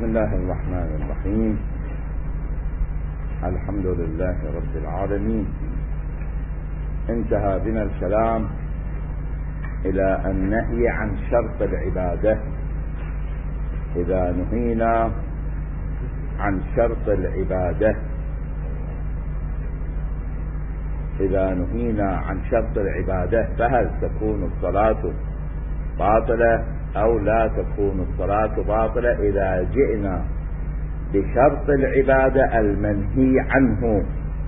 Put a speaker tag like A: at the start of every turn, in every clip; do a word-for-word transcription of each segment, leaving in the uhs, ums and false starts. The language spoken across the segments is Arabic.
A: بسم الله الرحمن الرحيم. الحمد لله رب العالمين. انتهى بنا الكلام إلى النهي عن شرط العبادة. إذا نهينا عن شرط العبادة إذا نهينا عن شرط العبادة فهل تكون الصلاة باطلة أو لا تكون الصلاة باطلة إذا جئنا بشرط العبادة المنهي عنه؟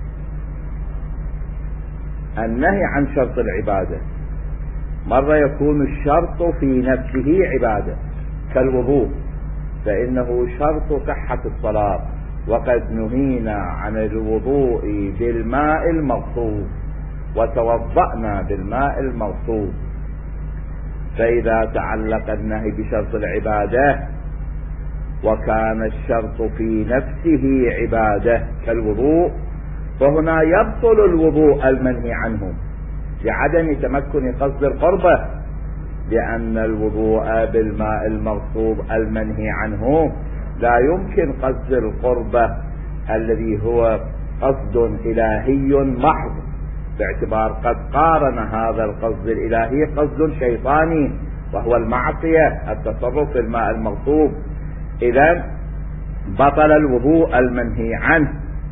A: النهي عن شرط العبادة مرة يكون الشرط في نفسه عبادة كالوضوء، فإنه شرط صحة الصلاة، وقد نهينا عن الوضوء بالماء المغصوب وتوضأنا بالماء المغصوب. فإذا تعلق النهي بشرط العبادة وكان الشرط في نفسه عبادة كالوضوء، فهنا يبطل الوضوء المنهي عنه لعدم تمكن قصد القربة، لأن الوضوء بالماء المغصوب المنهي عنه لا يمكن قصد القربة الذي هو قصد إلهي محض، باعتبار قد قارن هذا القصد الإلهي قصد شيطاني وهو المعصية التصرف في الماء المغصوب. إذن بطل الوضوء المنهي عنه،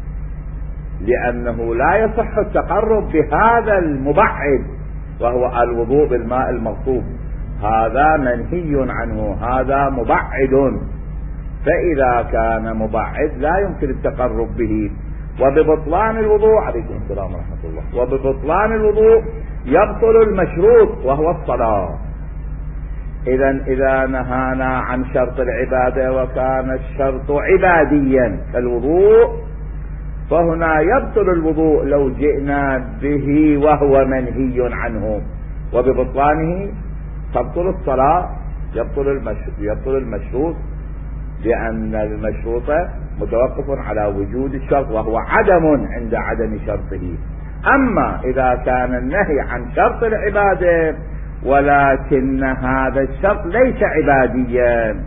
A: لأنه لا يصح التقرب بهذا المبعد وهو الوضوء بالماء المغصوب، هذا منهي عنه، هذا مبعد، فإذا كان مبعد لا يمكن التقرب به. وببطلان الوضوء عليكم السلام ورحمة الله وببطلان الوضوء يبطل المشروط وهو الصلاة. إذا إذا نهانا عن شرط العبادة وكان الشرط عباديا كالوضوء، فهنا يبطل الوضوء لو جئنا به وهو منهي عنه، وببطلانه تبطل الصلاة، يبطل يبطل المشروط، لأن المشروط متوقف على وجود الشرط وهو عدم عند عدم شرطه. أما إذا كان النهي عن شرط العبادة ولكن هذا الشرط ليس عباديا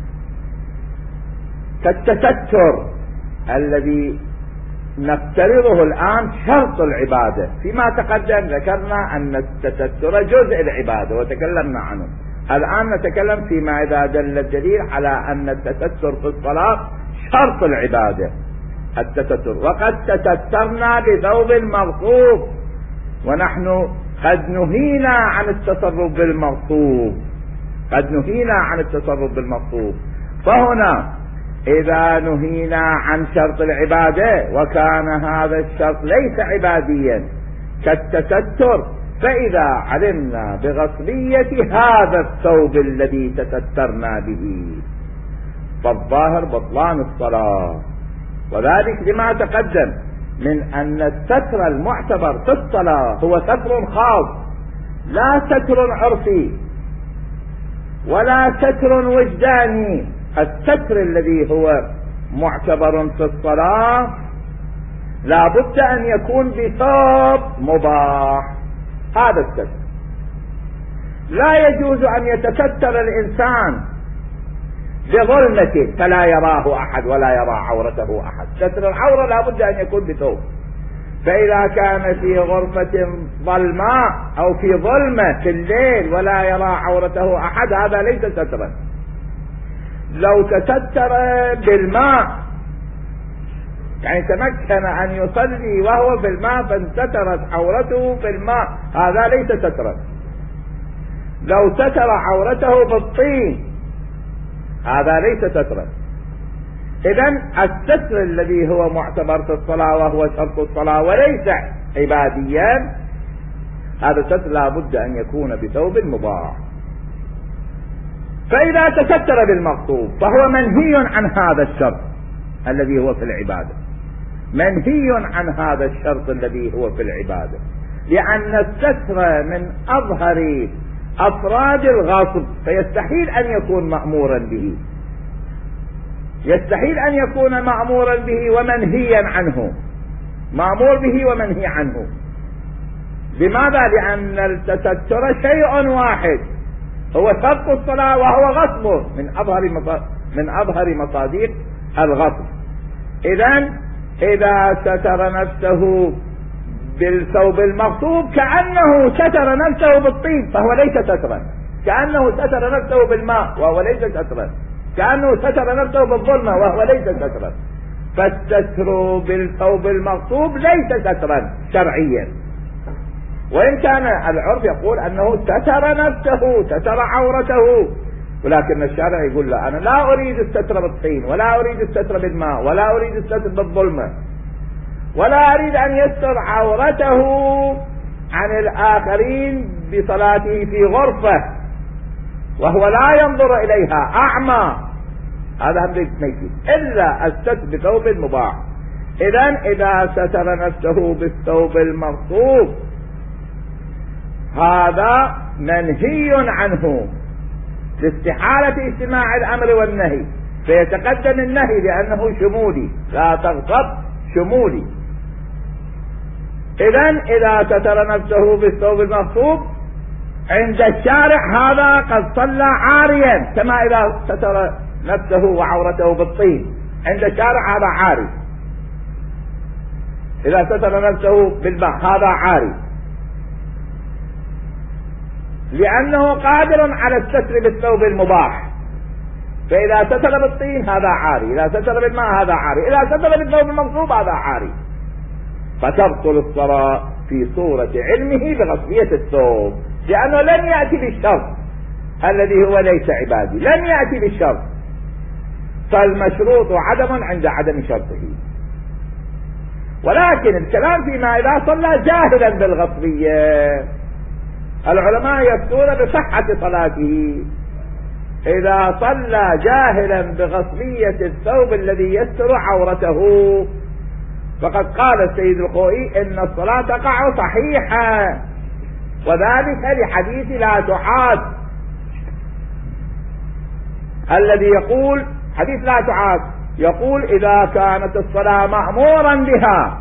A: كالتستر الذي نفترضه الآن شرط العبادة، فيما تقدم ذكرنا أن التستر جزء العبادة وتكلمنا عنه، الآن نتكلم فيما إذا دل الدليل على أن التستر في الصلاة شرط العبادة التستر، وقد تسترنا بثوب مغصوب ونحن قد نهينا عن التصرف بالمغصوب قد نهينا عن التصرف بالمغصوب. فهنا إذا نهينا عن شرط العبادة وكان هذا الشرط ليس عباديا كالتستر، فإذا علمنا بغصبية هذا الثوب الذي تسترنا به فالظاهر بطلان الصلاة، وذلك لما تقدم من أن الستر المعتبر في الصلاة هو ستر خاص، لا ستر عرفي ولا ستر وجداني. الستر الذي هو معتبر في الصلاة لا بد أن يكون بثوب مباح، هذا الستر لا يجوز أن يتستر الإنسان بظلمة فلا يراه أحد ولا يرى عورته أحد، ستر العورة لا بد أن يكون بثوب. فإذا كان في غرفة ظلماء أو في ظلمة في الليل ولا يرى عورته أحد هذا ليس سترا. لو تستر بالماء يعني تمكن أن يصلي وهو في الماء فانسترت عورته في الماء هذا ليس سترا. لو ستر عورته بالطين هذا ليس سترا. إذن الستر الذي هو معتبر في الصلاة وهو شرط الصلاة وليس عباديا، هذا الستر لا بد أن يكون بثوب مباح. فإذا تستر بالمغصوب فهو منهي عن هذا الشرط الذي هو في العبادة، منهي عن هذا الشرط الذي هو في العبادة، لأن الستر من أظهر أفراد الغصب، فيستحيل أن يكون مأمورا به، يستحيل أن يكون مأمورا به ومنهيا عنه، مأمور به ومنهي عنه. لماذا؟ لأن التستر شيء واحد، هو شرط الصلاة وهو غصب من أظهر من أظهر مصادق الغصب. إذن إذا ستر نفسه بالثوب المغصوب كأنه ستر نفسه بالطين فهو ليس سترا، كأنه ستر نفسه بالماء وهو ليس سترا، كأنه ستر نفسه بالظلمة وهو ليس سترا. فالستر بالثوب المغصوب ليس سترا شرعيا، وإن كان العرف يقول أنه ستر نفسه ستر عورته، ولكن الشارع يقول لا، أنا لا أريد الستر بالطين ولا أريد الستر بالماء ولا أريد الستر بالظلمة، ولا أريد أن يستر عورته عن الآخرين بصلاته في غرفة وهو لا ينظر إليها أعمى، هذا هم ميت، إلا الستر بثوب مباح. إذن إذا ستر نفسه بالثوب المغصوب هذا منهي عنه لاستحالة اجتماع الأمر والنهي، فيتقدم النهي لأنه شمولي، لا تغصب شمولي. إذن إذا ستر نفسه بالثوب المغصوب عند الشارع هذا قد صلى عاريا، كما إذا ستر نفسه وعورته بالطين عند الشارع هذا عاري، إذا ستر نفسه بالماء هذا عاري، لأنه قادر على الستر بالثوب المباح. فإذا ستر بالطين هذا عاري، إذا ستر بالماء هذا عاري، إذا ستر بالثوب المغصوب هذا عاري. فتبطل الصلاة في صورة علمه بغصبية الثوب، لأنه لم يأتي بالشرط الذي هو ليس عبادي، لم يأتي بالشرط، فالمشروط عدم عند عدم شرطه. ولكن الكلام فيما إذا صلى جاهلا بالغصبية، العلماء يفتون بصحة صلاته. إذا صلى جاهلا بغصبية الثوب الذي يستر عورته فقد قال السيد الخوئي إن الصلاة تقع صحيحة، وذلك لحديث لا تعاد الذي يقول، حديث لا تعاد يقول إذا كانت الصلاة مأمورا بها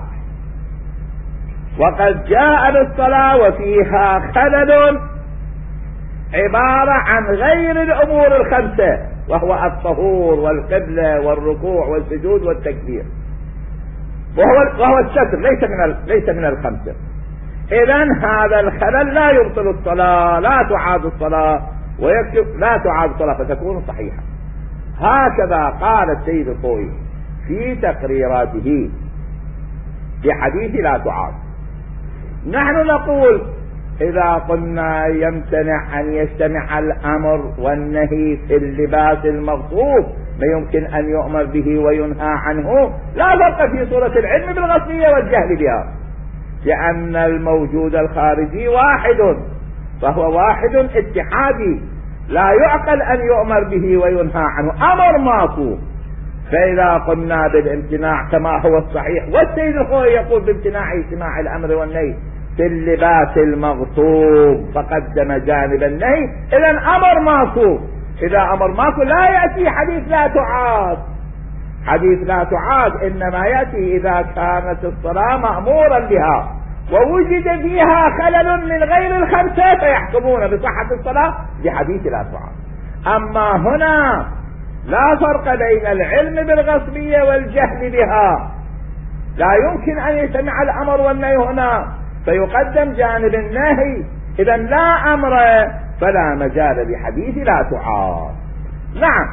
A: وقد جاء بالصلاة وفيها خلل عبارة عن غير الأمور الخمسة، وهو الطهور والقبلة والركوع والسجود والتكبير، وهو وهو الستر، ليس من ليس من الخمسة. إذن هذا الخلل لا يبطل الصلاة، لا تعاد الصلاة، ويكتب لا تعاد الصلاة فتكون صحيحة. هكذا قال السيد الخوئي في تقريراته بحديث لا تعاد. نحن نقول إذا قلنا يمتنع أن يجتمع الأمر والنهي في اللباس المغصوب، ما يمكن أن يؤمر به وينهى عنه، لا فرق في صورة العلم بالغصبية والجهل بها، لأن الموجود الخارجي واحد، فهو واحد اتحادي لا يعقل أن يؤمر به وينهى عنه، أمر ماكو. فإذا قلنا بالامتناع كما هو الصحيح، والسيد الخوئي يقول بامتناع اجتماع الأمر والنهي في اللباس المغصوب فقدم جانب النهي، إذن أمر ماكو. إذا أمر ماكو لا يأتي حديث لا تعاد، حديث لا تعاد إنما يأتي إذا كانت الصلاة مأمورا بها ووجد فيها خلل من غير الخمسة فيحكمون بصحة الصلاة بحديث لا تعاد. أما هنا لا فرق بين العلم بالغصبية والجهل بها، لا يمكن أن يجتمع الأمر والنهي هنا فيقدم جانب النهي، إذا لا أمر فلا مجال لحديث لا تعاد. نعم،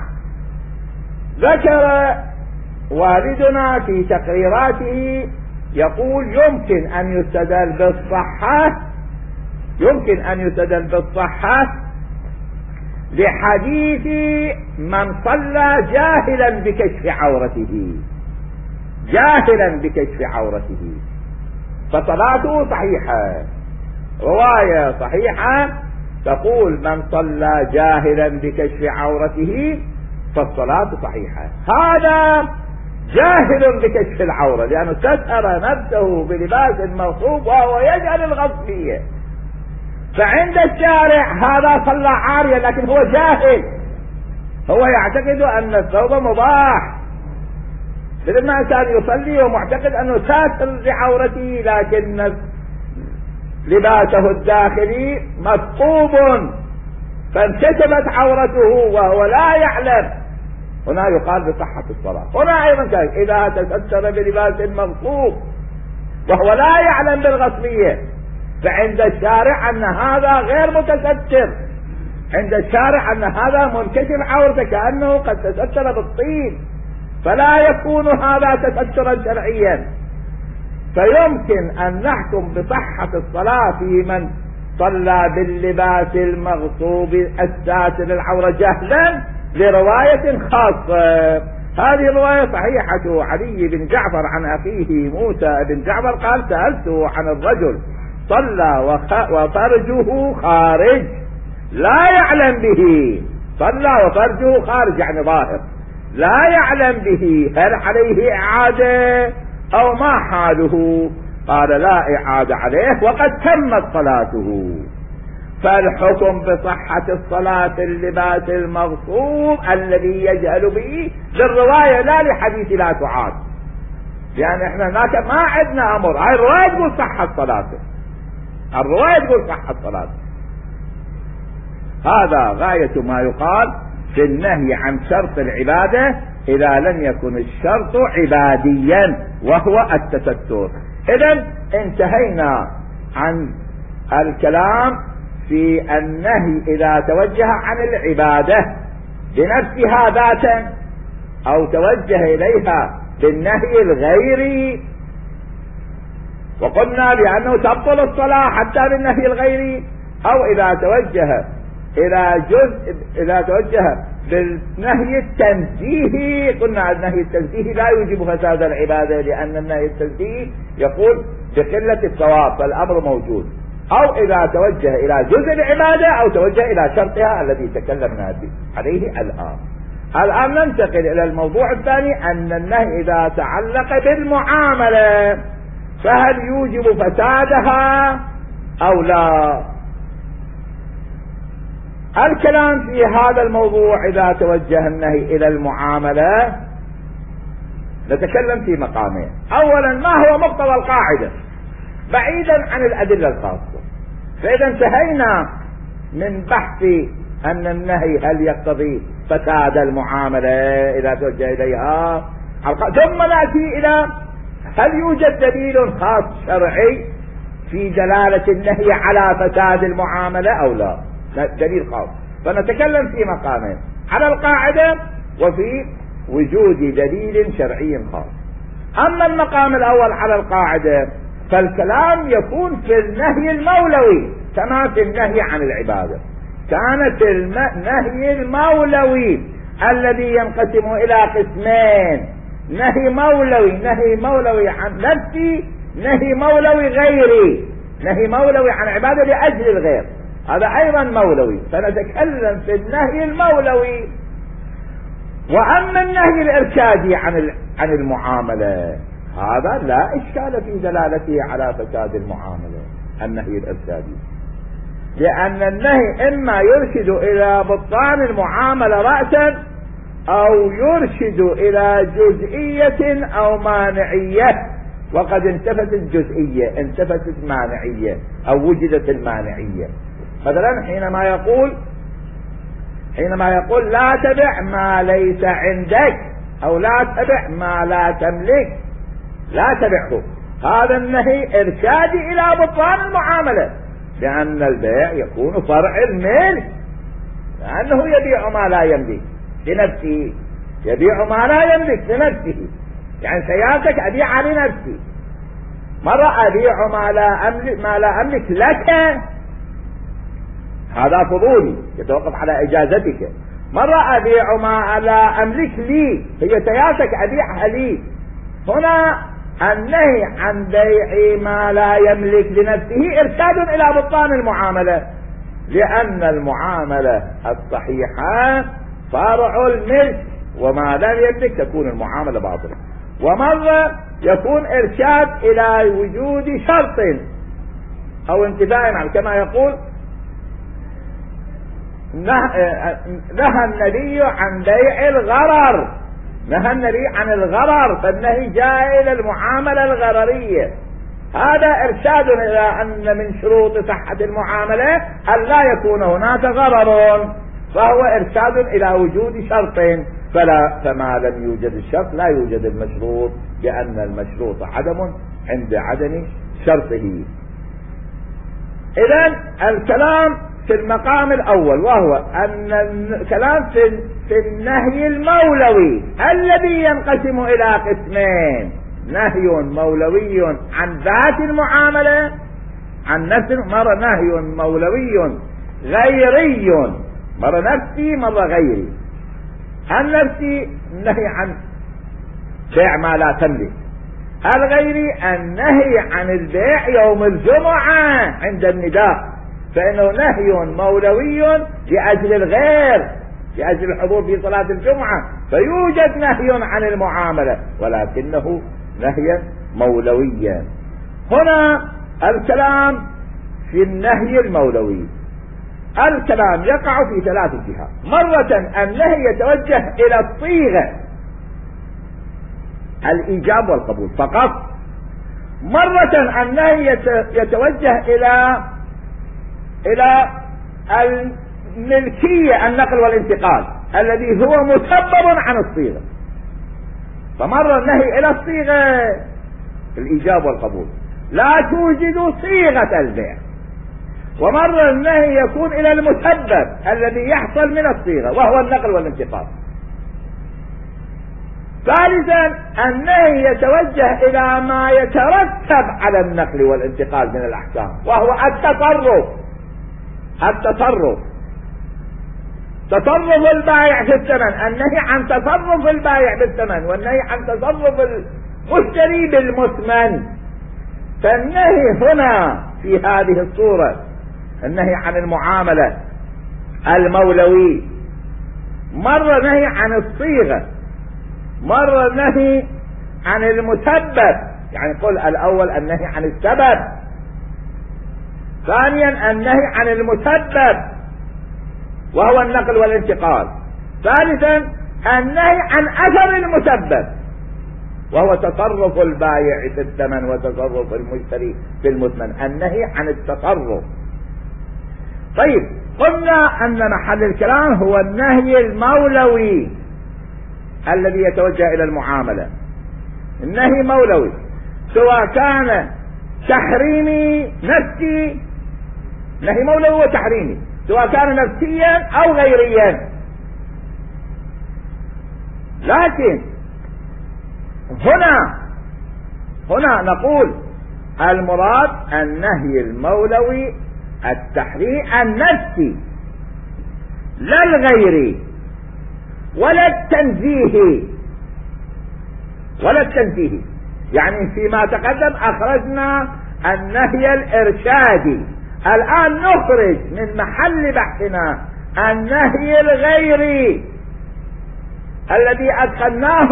A: ذكر والدنا في تقريراته يقول يمكن أن يستدل بالصحة، يمكن أن يستدل بالصحة لحديث من صلى جاهلا بكشف عورته، جاهلا بكشف عورته فصلاته صحيحة. رواية صحيحة تقول من صلى جاهلا بكشف عورته فالصلاة صحيحة. هذا جاهل بكشف العورة لأنه ستر نفسه بلباس المغصوب وهو يجعل الغصبية، فعند الشارع هذا صلى عاريا لكن هو جاهل، هو يعتقد أن الثوب مباح، مثل ما كان يصلي ومعتقد أنه ساتر لعورته لكن لباسه الداخلي مثقوب فانكشفت عورته وهو لا يعلم هنا يقال بصحة الصلاة. هنا أيضا كذلك إذا تستر بلباس مغصوب وهو لا يعلم بالغصبية، فعند الشارع أن هذا غير متستر، عند الشارع أن هذا منكشف عورته كأنه قد تستر بالطين، فلا يكون هذا تسترا شرعيا. فيمكن أن نحكم بصحة الصلاة في من صلى باللباس المغصوب الساتر العورة جهلا لرواية خاصة. هذه الرواية صحيحة. علي بن جعفر عن أخيه موسى بن جعفر قال سألته عن الرجل صلى وفرجه خارج لا يعلم به، صلى وفرجه خارج يعني ظاهر لا يعلم به، هل عليه إعادة أو ما حاله؟ قال لا إعادة عليه وقد تمت صلاته. فالحكم بصحة الصلاة اللباس المغصوب الذي يجهل به للرواية لا لحديث لا تعاد، لأن احنا هناك ما عندنا أمر، هاي الرواية تقول صحة صلاته، الرواية تقول صحة صلاته. هذا غاية ما يقال في النهي عن شرط العبادة إذا لم يكن الشرط عباديا وهو التستر. إذن انتهينا عن الكلام في النهي إذا توجه عن العبادة بنفسها ذاتا أو توجه إليها بالنهي الغيري، وقلنا بأنه تبطل الصلاة حتى بالنهي الغيري، أو إذا توجه إلى جزء إذا توجه بالنهي التنزيهي، قلنا النهي التنزيهي لا يوجب فساد العبادة لأن النهي التنزيهي يقول بقلة الثواب فالأمر موجود، أو إذا توجه إلى جزء العبادة أو توجه إلى شرطها الذي تكلمنا عليه الآن. الآن ننتقل إلى الموضوع الثاني، أن النهي إذا تعلق بالمعاملة فهل يوجب فسادها أو لا؟ الكلام في هذا الموضوع إذا توجه النهي إلى المعاملة نتكلم في مقامين. أولا ما هو مقتضى القاعدة بعيدا عن الأدلة الخاصة، فإذا انتهينا من بحث أن النهي هل يقتضي فساد المعاملة إذا توجه إليها، ثم نأتي إلى هل يوجد دليل خاص شرعي في دلالة النهي على فساد المعاملة أو لا، دليل خاص. فنتكلم في مقامين، على القاعدة وفي وجود دليل شرعي خاص. أما المقام الأول على القاعدة فالكلام يكون في النهي المولوي كما في النهي عن العبادة. كانت النهي المولوي الذي ينقسم إلى قسمين، نهي مولوي نهي مولوي عن نفسي، نهي مولوي غيري، نهي مولوي عن عبادة لأجل الغير، هذا أيضا مولوي. فنتكلم في النهي المولوي. وأما النهي الإرشادي عن عن المعاملة هذا لا إشكال في دلالته على فساد المعاملة، النهي الإرشادي، لأن النهي إما يرشد إلى بطلان المعاملة رأسا أو يرشد إلى جزئية أو مانعية، وقد انتفت الجزئية انتفت المانعية أو وجدت المانعية. مثلا حينما يقول حينما يقول لا تبع ما ليس عندك أو لا تبع ما لا تملك، لا تبعه، هذا النهي إرشادي إلى بطلان المعاملة، لأن البيع يكون فرع الملك، لأنه يبيع ما لا يملك لنفسه، يبيع ما لا يملك لنفسه، يعني سيارتك أبيعها لنفسي، مرة أبيع ما لا أملك ما لا أملك لك، هذا فضولي يتوقف على إجازتك، مرة أبيع ما لا أملك لي، هي سيارتك أبيعها لي. هنا النهي عن بيع ما لا يملك لنفسه إرشاد إلى بطلان المعاملة، لأن المعاملة الصحيحة فرع الملك، وما لم يملك تكون المعاملة باطلة. ومرة يكون إرشاد إلى وجود شرط أو انتفاء، كما يقول نهى النبي عن بيع الغرر، نهى النبي عن الغرر، فالنهي جاء إلى المعاملة الغررية، هذا إرشاد إلى أن من شروط صحة المعاملة أن لا يكون هناك غرر، فهو إرشاد إلى وجود شرط. فلا فما لم يوجد الشرط لا يوجد المشروط، لأن المشروط عدم عند عدم شرطه. إذن الكلام في المقام الأول، وهو أن الكلام في, في النهي المولوي الذي ينقسم إلى قسمين: نهي مولوي عن ذات المعاملة عن نفس، مرة نهي مولوي غيري، مرة نفسي مرة غيري. النفسي النهي عن بيع ما لا تملك، الغيري النهي عن البيع يوم الجمعة عند النداء، فإنه نهي مولوي لأجل الغير، لأجل الحضور في صلاة الجمعة، فيوجد نهي عن المعاملة ولكنه نهيا مولويا. هنا الكلام في النهي المولوي، الكلام يقع في ثلاث جهات: مرة النهي يتوجه إلى الصيغة الإيجاب والقبول فقط، مرة النهي يتوجه إلى إلى الملكية النقل والانتقال الذي هو مسبب عن الصيغة، فمرة النهي إلى الصيغة الإيجاب والقبول لا توجد صيغة البيع، ومرة النهي يكون إلى المسبب الذي يحصل من الصيغة وهو النقل والانتقال. ثالثا النهي يتوجه إلى ما يترتب على النقل والانتقال من الأحكام وهو التصرف التصرف تصرف البائع في الثمن، النهي عن تصرف البائع بالثمن والنهي عن تصرف المشتري بالمثمن. فالنهي هنا في هذه الصورة النهي عن المعاملة المولوي، مرة نهي عن الصيغة، مرة نهي عن المسبب، يعني قل الأول النهي عن السبب، ثانيا النهي عن المسبب وهو النقل والانتقال، ثالثا النهي عن أثر المسبب وهو تصرف البائع في الثمن وتصرف المشتري في المثمن، النهي عن التصرف. طيب قلنا أن محل الكلام هو النهي المولوي الذي يتوجه إلى المعاملة. النهي مولوي سواء كان تحريمي نفسي، نهي مولوي وتحريمي سواء كان نفسيا أو غيريا، لكن هنا هنا نقول المراد النهي المولوي التحريم النفسي لا الغيري ولا التنزيهي ولا التنزيهي. يعني فيما تقدم أخرجنا النهي الإرشادي، الآن نخرج من محل بحثنا النهي الغيري الذي أدخلناه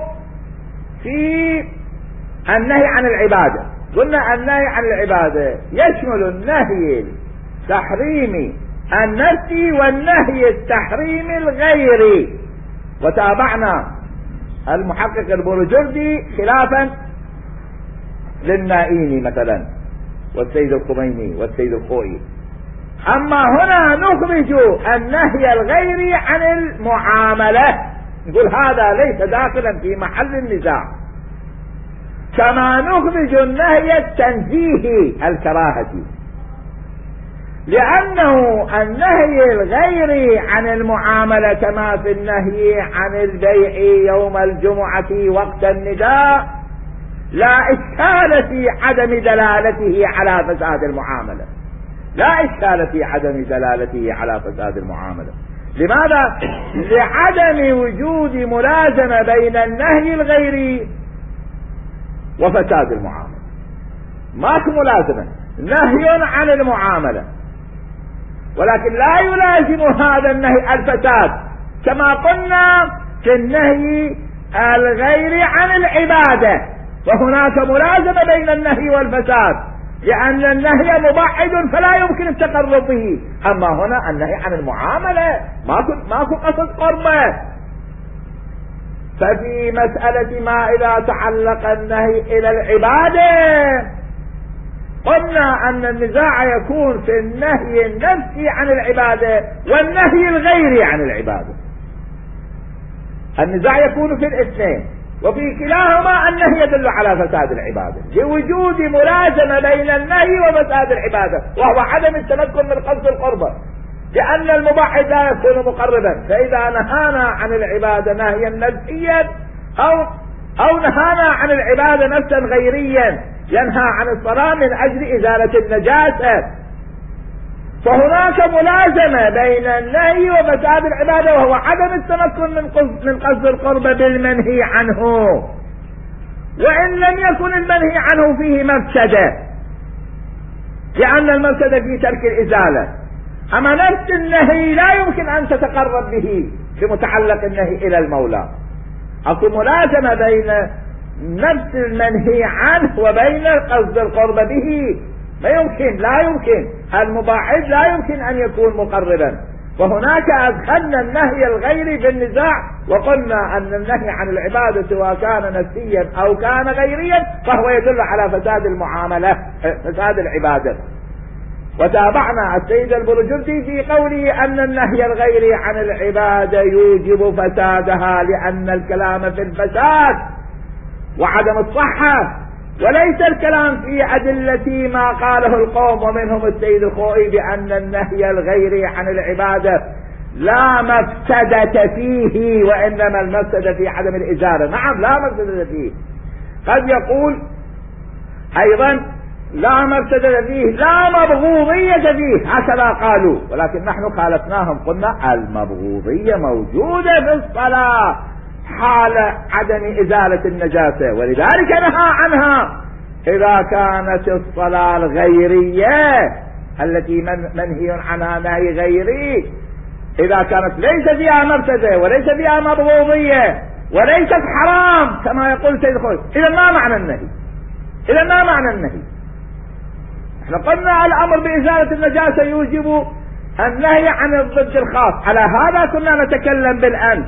A: في النهي عن العبادة. قلنا النهي عن العبادة يشمل النهي التحريمي النفسي والنهي التحريمي الغيري، وتابعنا المحقق البروجردي خلافا للنائيني مثلا والسيد الخميني والسيد الخوئي. أما هنا نخرج النهي الغيري عن المعاملة، نقول هذا ليس داخلا في محل النزاع، كما نخرج النهي التنزيهي الكراهة، لأنه النهي الغيري عن المعاملة كما في النهي عن البيع يوم الجمعة وقت النداء لا إشكال في عدم دلالته على فساد المعاملة، لا إشكال في عدم دلالته على فساد المعاملة. لماذا؟ لعدم وجود ملازمة بين النهي الغيري وفساد المعاملة، ماكو ملازمة، نهي عن المعاملة ولكن لا يلازم هذا النهي الفساد، كما قلنا في النهي الغيري عن العبادة، وهناك ملازمة بين النهي والفساد لأن النهي مبعد فلا يمكن التقرب به. أما هنا النهي عن المعاملة ماكو ماكو قصد قربة. ففي مسألة ما إذا تعلق النهي إلى العبادة قلنا أن النزاع يكون في النهي النفسي عن العبادة والنهي الغيري عن العبادة. النزاع يكون في الاثنين، وفي كلاهما النهي يدل على فساد العبادة لوجود ملازمة بين النهي وفساد العبادة، وهو عدم التمكن من قصد القربة، لأن المباح لا يكون مقربا. فإذا نهانا عن العبادة نهيا نفسيا أو أو نهانا عن العبادة نفسا غيريا ينهى عن الصلاة من أجل إزالة النجاسة، فهناك ملازمة بين النهي وفساد العبادة، وهو عدم التمكن من قصد, من قصد القربة بالمنهي عنه، وإن لم يكن المنهي عنه فيه مفسدة، لأن المفسدة في ترك الإزالة. أما نفس النهي لا يمكن أن تتقرب به بمتعلق النهي إلى المولى. أكو ملازمة بين نفس المنهي عنه وبين قصد القربة به، ما يمكن، لا يمكن، المباعد لا يمكن أن يكون مقربا. وهناك أدخلنا النهي الغيري بالنزاع، وقلنا أن النهي عن العبادة سواء كان نفسيا أو كان غيريا فهو يدل على فساد المعاملة، فساد العبادة. وتابعنا السيد البرجردي في قوله أن النهي الغيري عن العبادة يوجب فسادها، لأن الكلام في الفساد وعدم الصحة، وليس الكلام في أدلة ما قاله القوم ومنهم السيد الخوئي بأن النهي الغيري عن العبادة لا مفسدة فيه، وإنما المفسدة في عدم الإزالة. نعم لا مفسدة فيه، قد يقول أيضا لا مفسدة فيه لا مبغوضية فيه، هكذا قالوا، ولكن نحن خالفناهم، قلنا المبغوضية موجودة في الصلاة حال عدم إزالة النجاسة، ولذلك نهى عنها. إذا كانت الصلاة الغيرية التي من منهي عنها نهي غيري، إذا كانت ليس فيها مفسدة وليس فيها مبغوضية وليست حرام كما يقول سيد الخوئي، إذا ما معنى النهي؟ إذا ما معنى النهي؟ احنا قلنا الأمر بإزالة النجاسة يوجب النهي عن الضد الخاص، على هذا كنا نتكلم بالأمس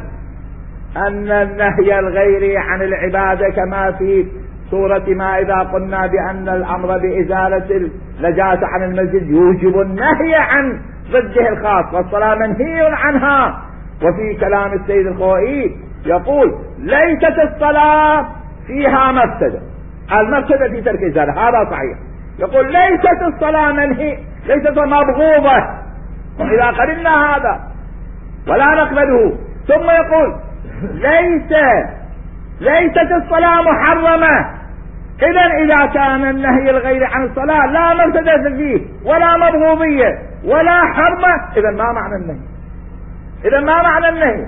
A: أن النهي الغيري عن العبادة كما في سورة ما إذا قلنا بأن الأمر بإزالة النجاسة عن المسجد يوجب النهي عن ضده الخاص، والصلاة منهي عنها. وفي كلام السيد الخوئي يقول ليست الصلاة فيها مفسدة، المفسدة في ترك الإزالة، هذا صحيح. يقول ليست الصلاة منهي، ليست مبغوضة، وإذا قلنا هذا ولا نقبله، ثم يقول ليس ليست الصلاة محرمة، إذا إذا كان النهي الغير عن الصلاة لا مفسدة فيه ولا مبغوضية ولا حرمة، إذا ما معنى النهي؟ إذا ما معنى النهي؟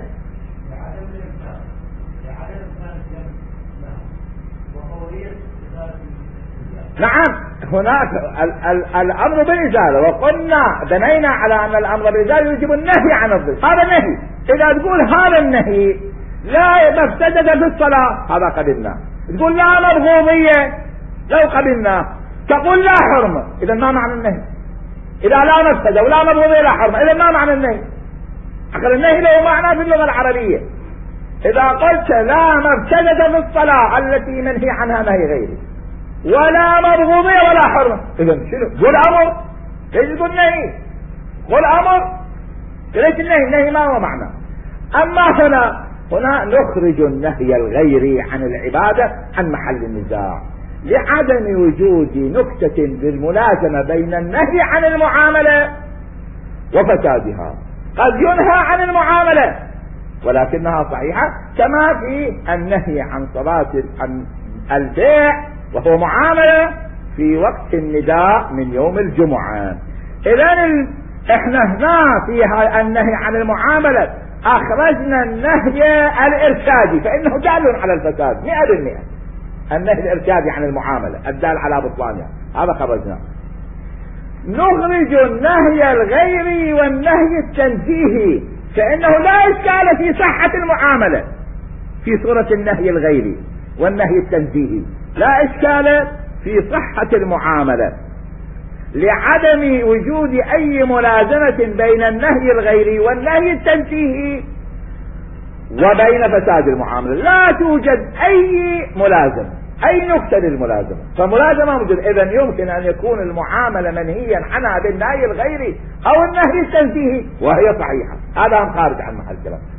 A: نعم هناك ال ال الأمر بالإزالة، وقلنا بنينا على أن الأمر بالإزالة يجب النهي عن الضد، هذا نهي. إذا تقول هذا النهي لا مفسدة في الصلاة هذا قبلنا، تقول لا مبغوضية لو قبلنا، تقول لا حرمة، إذا ما معنى النهي؟ إذا لا مفسدة ولا مبغوضية لا حرمة، إذا ما معنى النهي؟ أخر النهي له معنى في اللغة العربية. إذا قلت لا مفسدة في الصلاة التي منهي عنها نهي غيري ولا مبغوضية ولا حرمة، إذا شنو؟ قل أمر، ليش تقول نهي؟ قل أمر، ليش النهي؟ النهي ما هو معنى. أما هنا هنا نخرج النهي الغيري عن العبادة عن محل النزاع لعدم وجود نكتة بالملازمة بين النهي عن المعاملة وفسادها. قد ينهى عن المعاملة ولكنها صحيحة، كما في النهي عن صلاة عن البيع وهو معاملة في وقت النداء من يوم الجمعة. إذن ال... احنا هنا في النهي عن المعاملة اخرجنا النهي الارشادي فانه دال على الفساد مئة بالمئة، النهي الارشادي عن المعاملة الدال على بطلانها هذا خرجنا. نخرج النهي الغيري والنهي التنزيهي، فانه لا اشكال في صحة المعاملة في صورة النهي الغيري والنهي التنزيهي، لا اشكال في صحة المعاملة لعدم وجود اي ملازمة بين النهي الغيري والنهي التنزيهي وبين فساد المعاملة، لا توجد اي ملازمة، اي نقطة للملازمة، فملازمة موجود. اذا يمكن ان يكون المعاملة منهيا عنها بالنهي الغيري او النهي التنزيهي وهي صحيحة، هذا هم خارج عن محل الكلام.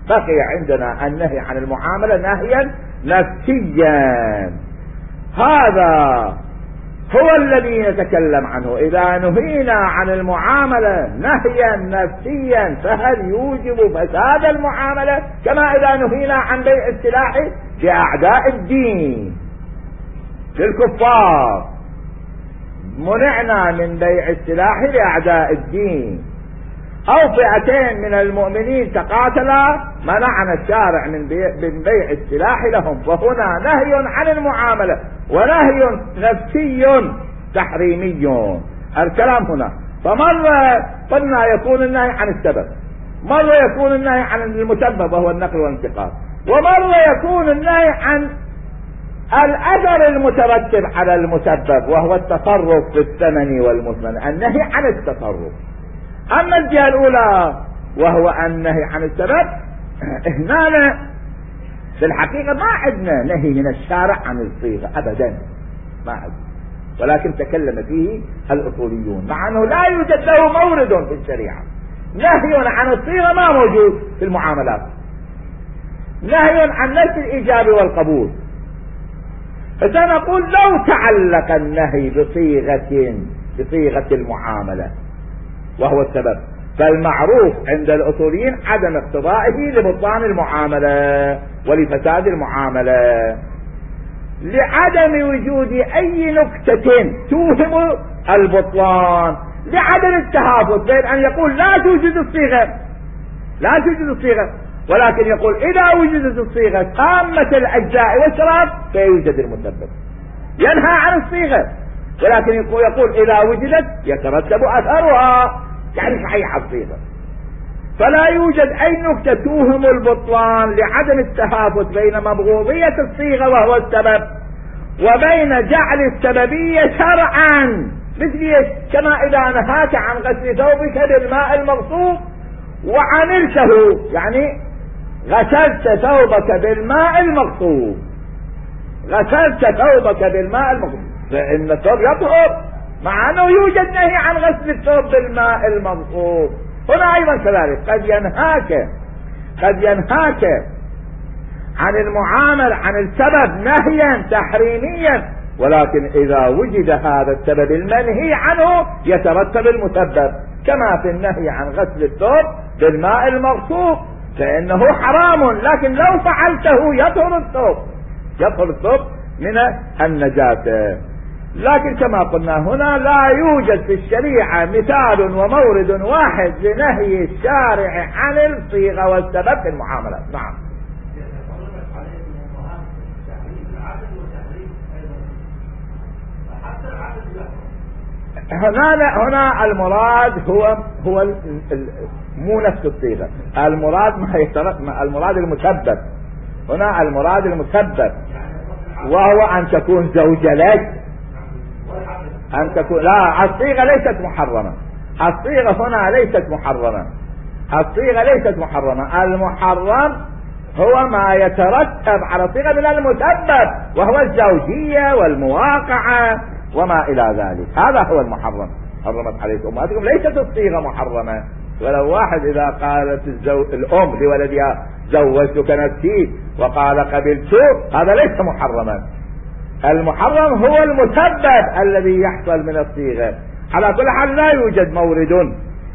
A: بقي عندنا النهي عن المعاملة نهيا نفسيا. هذا هو الذي نتكلم عنه. إذا نهينا عن المعاملة نهيا نفسيا فهل يوجب فساد المعاملة كما إذا نهينا عن بيع السلاح لأعداء الدين للكفار؟ منعنا من بيع السلاح لأعداء الدين، أو فئتين من المؤمنين تقاتلا منعنا الشارع من بيع, من بيع السلاح لهم، وهنا نهي عن المعاملة ونهي نفسي تحريمي. الكلام هنا فمرة قلنا يكون النهي عن السبب، مرة يكون النهي عن المسبب وهو النقل والانتقال، ومرة يكون النهي عن الأثر المترتب على المسبب وهو التصرف في الثمن والمثمن، النهي عن التصرف. أما الجهة الأولى وهو النهي عن السبب، هنا في الحقيقة ما عندنا نهي من الشارع عن الصيغة أبدا، ما عندنا، ولكن تكلم فيه الأصوليون مع أنه لا يوجد له مورد في الشريعة. نهي عن الصيغة ما موجود في المعاملات، نهي عن نفس الإيجاب والقبول. فسنقول لو تعلق النهي بصيغة بصيغة المعاملة وهو السبب، فالمعروف عند الأصوليين عدم اقتضائه لبطلان المعاملة ولفساد المعاملة، لعدم وجود أي نكتة توهم البطلان، لعدم التهافت بين أن يقول لا توجد الصيغة لا توجد الصيغة ولكن يقول إذا وجدت الصيغة تامة الأجزاء والشرط فيوجد المسبب، ينهى عن الصيغة ولكن يقول إذا وجدت يترتب أثرها، يعني صحيح الصيغة. فلا يوجد أي نكتة توهم البطلان لعدم التهافت بين مبغوضية الصيغة وهو السبب وبين جعل السببية شرعا، مثل كما إذا نهاك عن غسل ثوبك بالماء المغصوب وعملته، يعني غسلت ثوبك بالماء المغصوب، غسلت ثوبك بالماء المغصوب، فإن الثوب يطهر، مع أنه يوجد نهي عن غسل الثوب بالماء المغصوب. هنا أيضا كذلك قد ينهاك قد ينهاك عن المعاملة عن السبب نهيا تحريميا، ولكن إذا وجد هذا السبب المنهي عنه يترتب المسبب، كما في النهي عن غسل الثوب بالماء المغصوب، فإنه حرام، لكن لو فعلته يطهر الثوب يطهر الثوب من النجاسة. لكن كما قلنا هنا لا يوجد في الشريعة مثال ومورد واحد لنهي الشارع عن الصيغة والسبب في المعاملات. نعم. هنا هنا المراد هو هو ال ال مو نفس الصيغة، المراد ما يشترط المراد المسبب، هنا المراد المسبب وهو أن تكون زوجة لك، أن تكون لا الصيغة ليست محرمة، الصيغة هنا ليست محرمة، الصيغة ليست محرمة، المحرم هو ما يترتب على الصيغة من المسبب وهو الزوجية والمواقعة وما إلى ذلك، هذا هو المحرم. حرمت عليكم أمهاتكم، ليست الصيغة محرمة. ولو واحد إذا قالت الزو... الأم لولدها زوجتك نفسي وقال قبلت، هذا ليس محرما، المحرم هو المسبب الذي يحصل من الصيغة. على كل حال لا يوجد مورد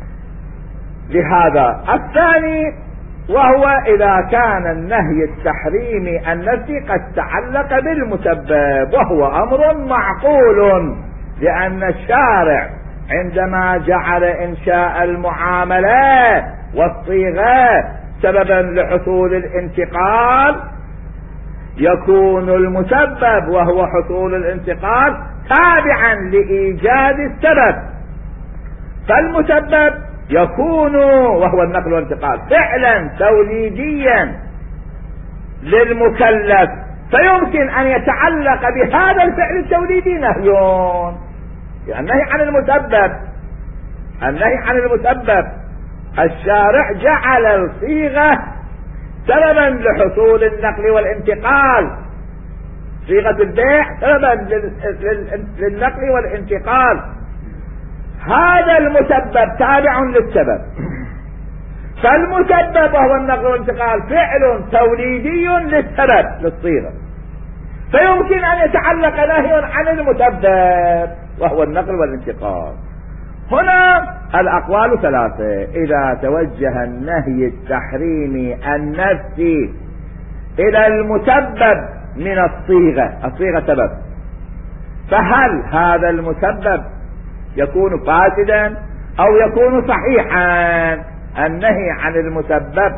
A: لهذا. الثاني وهو إذا كان النهي التحريمي النفسي قد تعلق بالمسبب، وهو أمر معقول، لأن الشارع عندما جعل إنشاء المعاملة والصيغة سببا لحصول الانتقال يكون المسبب وهو حصول الانتقال تابعا لإيجاد السبب، فالمسبب يكون وهو النقل والانتقال فعلا توليديا للمكلف، فيمكن أن يتعلق بهذا الفعل التوليدي نهي، يعني النهي عن المسبب النهي عن المسبب الشارع جعل الصيغة سببا لحصول النقل والانتقال، صيغة البيع سببا للنقل والانتقال، هذا المسبب تابع للسبب، فالمسبب وهو النقل والانتقال فعل توليدي للسبب للصيغة، فيمكن أن يتعلق نهي عن المسبب وهو النقل والانتقال. هنا الأقوال ثلاثة. إذا توجه النهي التحريمي النفسي إلى المسبب من الصيغة، الصيغة سبب، فهل هذا المسبب يكون فاسدا أو يكون صحيحا؟ النهي عن المسبب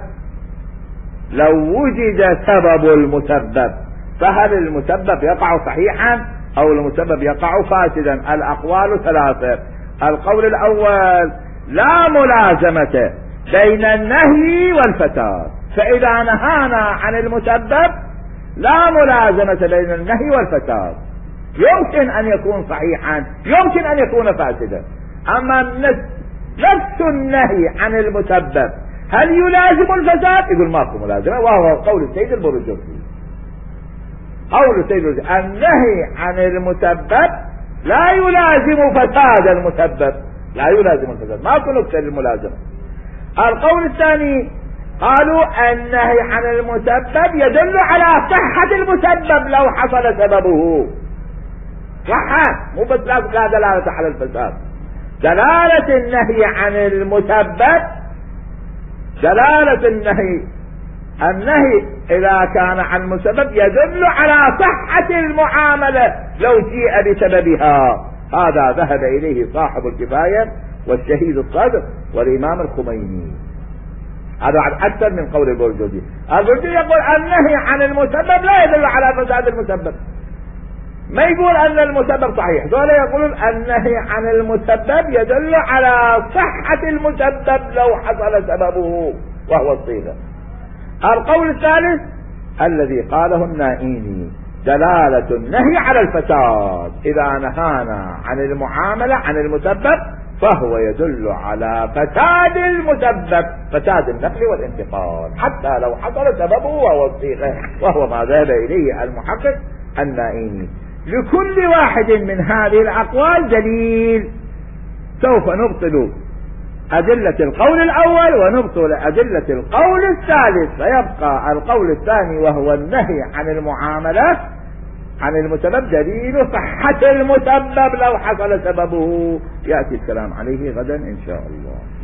A: لو وجد سبب المسبب فهل المسبب يقع صحيحا أو المسبب يقع فاسدا؟ الأقوال ثلاثة. القول الأول: لا ملازمة بين النهي والفساد، فإذا نهانا عن المسبب لا ملازمة بين النهي والفساد، يمكن أن يكون صحيحا يمكن أن يكون فاسدا. أما نفس النهي عن المسبب هل يلازم الفساد؟ يقول ماكو ملازمة، وهو قول السيد البرجردي. قول السيد البرجردي: النهي عن المسبب لا يلازم فساد المسبب، لا يلازم الفساد، ماكو نكتة للملازمة. القول الثاني قالوا النهي عن المسبب يدل على صحة المسبب لو حصل سببه، صحة، مو بس لا دلالة على الفساد. دلالة النهي عن المسبب، دلالة النهي النهي إذا كان عن مسبب يدل على صحة المعاملة لو جيء بسببها. هذا ذهب إليه صاحب الكفاية والشهيد الصدر والإمام الخميني. هذا أكثر من قول البرجردي. البرجردي يقول النهي عن المسبب لا يدل على فساد المسبب، ما يقول أن المسبب صحيح. دولة يقولون النهي عن المسبب يدل على صحة المسبب لو حصل سببه وهو الصيغة. القول الثالث الذي قاله النائيني: دلالة النهي على الفساد، إذا نهانا عن المعاملة عن المسبب فهو يدل على فساد المسبب، فساد النقل والانتقال، حتى لو حصل سببه وهو الصيغة، وهو ما ذهب إليه المحقق النائيني. لكل واحد من هذه الأقوال دليل. سوف نبطل أدلة القول الأول ونبطل أدلة القول الثالث، فيبقى القول الثاني وهو النهي عن المعاملات عن المسبب دليل صحة المسبب لو حصل سببه، يأتي الكلام عليه غدا إن شاء الله.